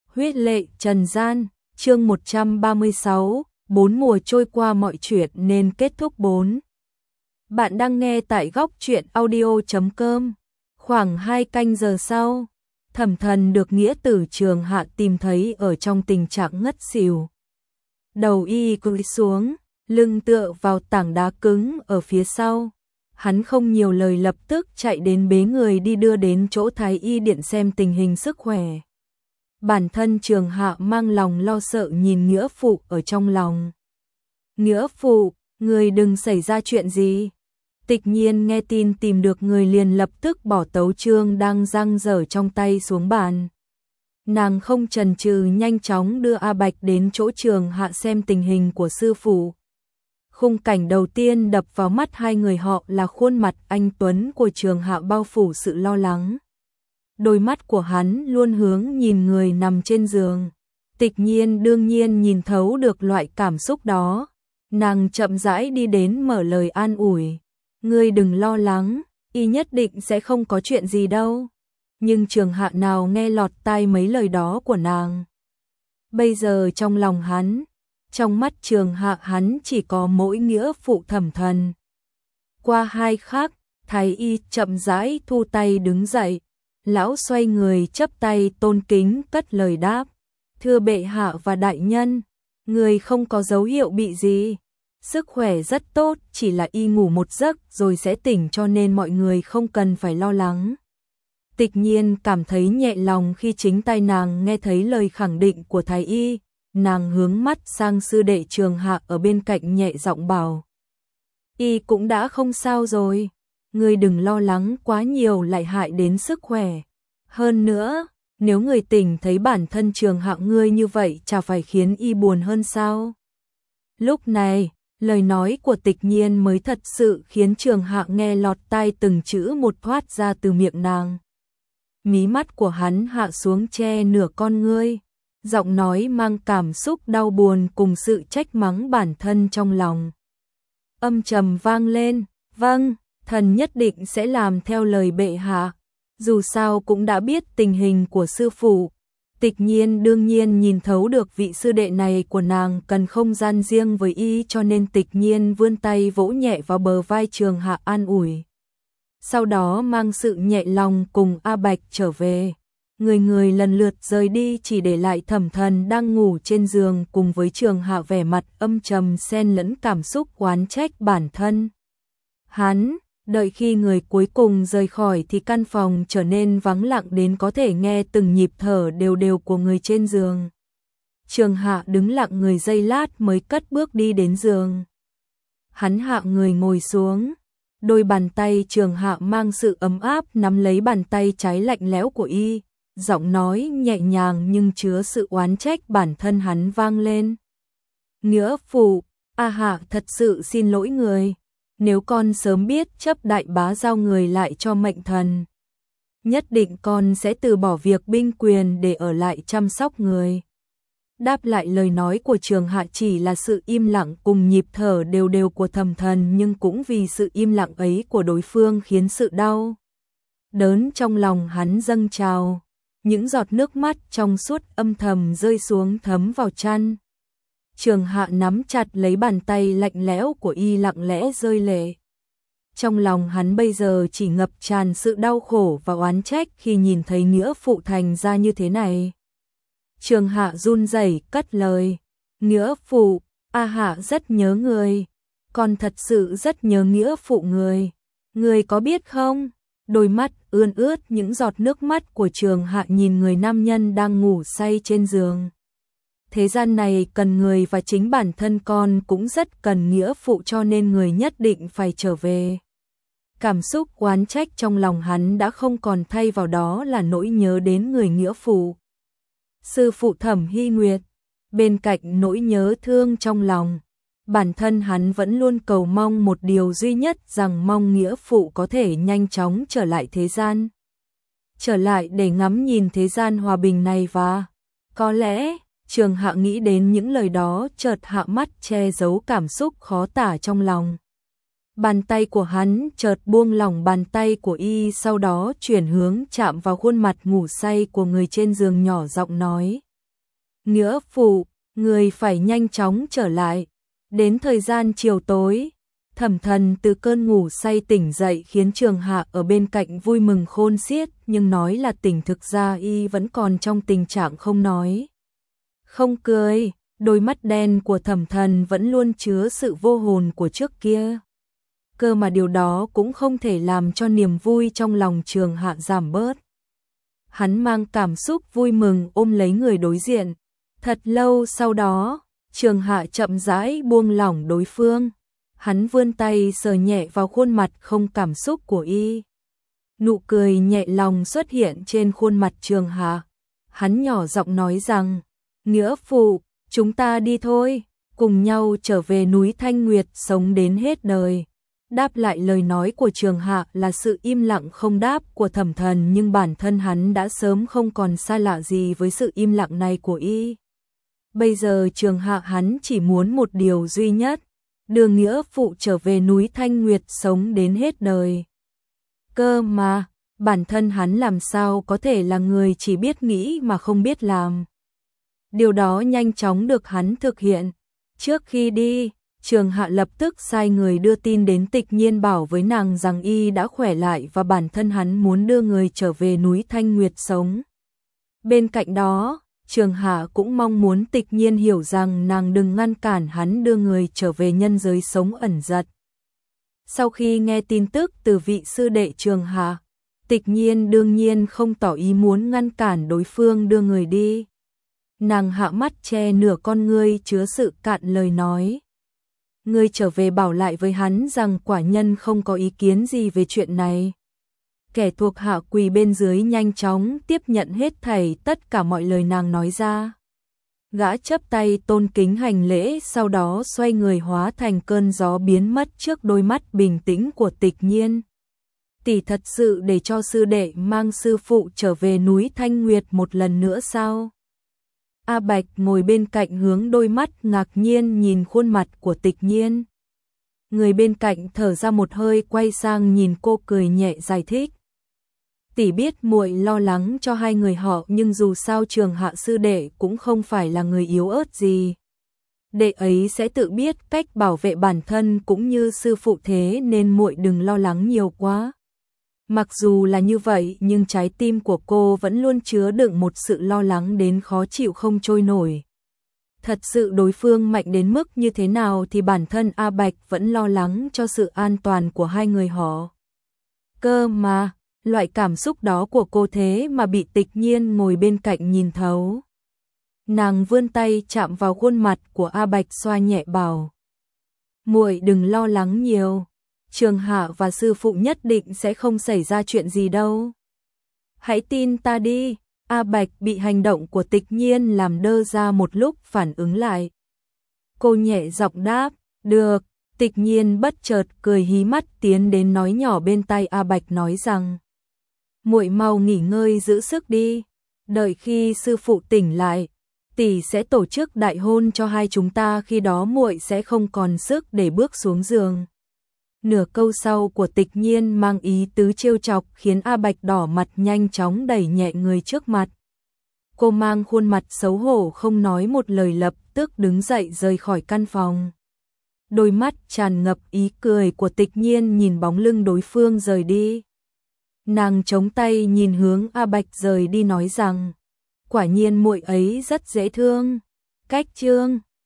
Huyết lệ trần gian, chương 136, 4 mùa trôi qua mọi chuyện nên kết thúc 4. Bạn đang nghe tại góc truyện audio.com. Khoảng 2 canh giờ sau, Thẩm Thần được nghĩa tử Trường Hạ tìm thấy ở trong tình trạng ngất xỉu. Đầu y cúi xuống, lưng tựa vào tảng đá cứng ở phía sau. Hắn không nhiều lời lập tức chạy đến bế người đi đưa đến chỗ Thái y điện xem tình hình sức khỏe. Bản thân Trường Hạ mang lòng lo sợ nhìn nghĩa phụ ở trong lòng. Nghĩa phụ, người đừng xảy ra chuyện gì. Tịch Nhiên nghe tin tìm được người liền lập tức bỏ tấu chương đang giăng dở trong tay xuống bàn. Nàng không chần chừ nhanh chóng đưa A Bạch đến chỗ Trường Hạ xem tình hình của sư phụ. Khung cảnh đầu tiên đập vào mắt hai người họ là khuôn mặt anh tuấn của Trường Hạ bao phủ sự lo lắng. Đôi mắt của hắn luôn hướng nhìn người nằm trên giường. Tịch Nhiên đương nhiên nhìn thấu được loại cảm xúc đó. Nàng chậm rãi đi đến mở lời an ủi. Ngươi đừng lo lắng, y nhất định sẽ không có chuyện gì đâu. Nhưng Trường Hạ nào nghe lọt tai mấy lời đó của nàng. Bây giờ trong lòng hắn, trong mắt Trường Hạ hắn chỉ có mỗi nghĩa phụ Thẩm Thần. Qua 2 khắc, Thái y chậm rãi thu tay đứng dậy. Lão xoay người chắp tay tôn kính cất lời đáp. Thưa bệ hạ và đại nhân, người không có dấu hiệu bị gì. Sức khỏe rất tốt, chỉ là y ngủ một giấc rồi sẽ tỉnh cho nên mọi người không cần phải lo lắng. Tịch Nhiên cảm thấy nhẹ lòng khi chính tai nàng nghe thấy lời khẳng định của Thái y. Nàng hướng mắt sang sư đệ Trường Hạ ở bên cạnh nhẹ giọng bảo. Y cũng đã không sao rồi. Ngươi đừng lo lắng quá nhiều lại hại đến sức khỏe. Hơn nữa, nếu người tỉnh thấy bản thân Trường Hạ ngươi như vậy chả phải khiến y buồn hơn sao? Lúc này, lời nói của Tịch Nhiên mới thật sự khiến Trường Hạ nghe lọt tai từng chữ một thoát ra từ miệng nàng. Mí mắt của hắn hạ xuống che nửa con ngươi, giọng nói mang cảm xúc đau buồn cùng sự trách mắng bản thân trong lòng. Âm trầm vang lên, vâng. Thần nhất định sẽ làm theo lời bệ hạ. Dù sao cũng đã biết tình hình của sư phụ. Tịch Nhiên đương nhiên nhìn thấu được vị sư đệ này của nàng cần không gian riêng với y, cho nên Tịch Nhiên vươn tay vỗ nhẹ vào bờ vai Trường Hạ an ủi. Sau đó mang sự nhẹ lòng cùng A Bạch trở về. Người lần lượt rời đi, chỉ để lại Thẩm Thần đang ngủ trên giường cùng với Trường Hạ vẻ mặt âm trầm xen lẫn cảm xúc oán trách bản thân. Hắn đợi khi người cuối cùng rời khỏi thì căn phòng trở nên vắng lặng đến có thể nghe từng nhịp thở đều đều của người trên giường. Trường Hạ đứng lặng người giây lát mới cất bước đi đến giường. Hắn hạ người ngồi xuống. Đôi bàn tay Trường Hạ mang sự ấm áp nắm lấy bàn tay trái lạnh lẽo của y. Giọng nói nhẹ nhàng nhưng chứa sự oán trách bản thân hắn vang lên. Nghĩa phụ, A Hạ thật sự xin lỗi người. Nếu con sớm biết chấp đại bá giao người lại cho mệnh thần, nhất định con sẽ từ bỏ việc binh quyền để ở lại chăm sóc người. Đáp lại lời nói của Trường Hạ chỉ là sự im lặng cùng nhịp thở đều đều của Thẩm Thần, nhưng cũng vì sự im lặng ấy của đối phương khiến sự đau đớn trong lòng hắn dâng trào. Những giọt nước mắt trong suốt âm thầm rơi xuống thấm vào chăn. Trường Hạ nắm chặt lấy bàn tay lạnh lẽo của y lặng lẽ rơi lệ. Trong lòng hắn bây giờ chỉ ngập tràn sự đau khổ và oán trách khi nhìn thấy nghĩa phụ thành ra như thế này. Trường Hạ run rẩy cất lời. Nghĩa phụ, A Hạ rất nhớ người. Con thật sự rất nhớ nghĩa phụ người. Người có biết không? Đôi mắt ươn ướt những giọt nước mắt của Trường Hạ nhìn người nam nhân đang ngủ say trên giường. Thế gian này cần người và chính bản thân con cũng rất cần nghĩa phụ, cho nên người nhất định phải trở về. Cảm xúc oán trách trong lòng hắn đã không còn, thay vào đó là nỗi nhớ đến người nghĩa phụ. Sư phụ Thẩm Hy Nguyệt, bên cạnh nỗi nhớ thương trong lòng, bản thân hắn vẫn luôn cầu mong một điều duy nhất, rằng mong nghĩa phụ có thể nhanh chóng trở lại thế gian. Trở lại để ngắm nhìn thế gian hòa bình này và có lẽ Trường Hạ nghĩ đến những lời đó chợt hạ mắt che giấu cảm xúc khó tả trong lòng. Bàn tay của hắn chợt buông lỏng bàn tay của y, sau đó chuyển hướng chạm vào khuôn mặt ngủ say của người trên giường, nhỏ giọng nói. Nghĩa phụ, người phải nhanh chóng trở lại. Đến thời gian chiều tối, Thẩm Thần từ cơn ngủ say tỉnh dậy khiến Trường Hạ ở bên cạnh vui mừng khôn xiết, nhưng nói là tỉnh thực ra y vẫn còn trong tình trạng không nói không cười, đôi mắt đen của Thẩm Thần vẫn luôn chứa sự vô hồn của trước kia. Cơ mà điều đó cũng không thể làm cho niềm vui trong lòng Trường Hạ giảm bớt. Hắn mang cảm xúc vui mừng ôm lấy người đối diện. Thật lâu sau đó, Trường Hạ chậm rãi buông lỏng đối phương. Hắn vươn tay sờ nhẹ vào khuôn mặt không cảm xúc của y. Nụ cười nhẹ lòng xuất hiện trên khuôn mặt Trường Hạ. Hắn nhỏ giọng nói rằng, Nghĩa phụ, chúng ta đi thôi, cùng nhau trở về núi Thanh Nguyệt sống đến hết đời. Đáp lại lời nói của Trường Hạ là sự im lặng không đáp của Thẩm Thần, nhưng bản thân hắn đã sớm không còn xa lạ gì với sự im lặng này của y. Bây giờ Trường Hạ hắn chỉ muốn một điều duy nhất, đưa nghĩa phụ trở về núi Thanh Nguyệt sống đến hết đời. Cơ mà, bản thân hắn làm sao có thể là người chỉ biết nghĩ mà không biết làm. Điều đó nhanh chóng được hắn thực hiện. Trước khi đi, Trường Hạ lập tức sai người đưa tin đến Tịch Nhiên bảo với nàng rằng y đã khỏe lại và bản thân hắn muốn đưa người trở về núi Thanh Nguyệt sống. Bên cạnh đó, Trường Hạ cũng mong muốn Tịch Nhiên hiểu rằng nàng đừng ngăn cản hắn đưa người trở về nhân giới sống ẩn giật. Sau khi nghe tin tức từ vị sư đệ Trường Hạ, Tịch Nhiên đương nhiên không tỏ ý muốn ngăn cản đối phương đưa người đi. Nàng hạ mắt che nửa con ngươi chứa sự cạn lời nói. Ngươi trở về bảo lại với hắn rằng quả nhân không có ý kiến gì về chuyện này. Kẻ thuộc hạ quỳ bên dưới nhanh chóng tiếp nhận hết thảy tất cả mọi lời nàng nói ra. Gã chắp tay tôn kính hành lễ, sau đó xoay người hóa thành cơn gió biến mất trước đôi mắt bình tĩnh của Tịch Nhiên. Tỷ thật sự để cho sư đệ mang sư phụ trở về núi Thanh Nguyệt một lần nữa sao? A Bạch ngồi bên cạnh hướng đôi mắt ngạc nhiên nhìn khuôn mặt của Tịch Nhiên. Người bên cạnh thở ra một hơi quay sang nhìn cô cười nhẹ giải thích. Tỷ biết muội lo lắng cho hai người họ, nhưng dù sao Trường Hạ sư đệ cũng không phải là người yếu ớt gì. Đệ ấy sẽ tự biết cách bảo vệ bản thân cũng như sư phụ, thế nên muội đừng lo lắng nhiều quá. Mặc dù là như vậy nhưng trái tim của cô vẫn luôn chứa đựng một sự lo lắng đến khó chịu không trôi nổi. Thật sự đối phương mạnh đến mức như thế nào thì bản thân A Bạch vẫn lo lắng cho sự an toàn của hai người họ. Cơ mà, loại cảm xúc đó của cô thế mà bị Tịch Nhiên ngồi bên cạnh nhìn thấu. Nàng vươn tay chạm vào khuôn mặt của A Bạch xoa nhẹ bảo. Muội đừng lo lắng nhiều. Trường Hạ và sư phụ nhất định sẽ không xảy ra chuyện gì đâu. Hãy tin ta đi. A Bạch bị hành động của Tịch Nhiên làm đơ ra một lúc phản ứng lại. Cô nhẹ giọng đáp, được. Tịch Nhiên bất chợt cười hí mắt tiến đến nói nhỏ bên tai A Bạch nói rằng, muội mau nghỉ ngơi giữ sức đi. Đợi khi sư phụ tỉnh lại, tỷ sẽ tổ chức đại hôn cho hai chúng ta, khi đó muội sẽ không còn sức để bước xuống giường. Nửa câu sau của Tịch Nhiên mang ý tứ trêu chọc khiến A Bạch đỏ mặt nhanh chóng đẩy nhẹ người trước mặt. Cô mang khuôn mặt xấu hổ không nói một lời, lập tức đứng dậy rời khỏi căn phòng. Đôi mắt tràn ngập ý cười của Tịch Nhiên nhìn bóng lưng đối phương rời đi. Nàng chống tay nhìn hướng A Bạch rời đi nói rằng, quả nhiên muội ấy rất dễ thương. Cách chương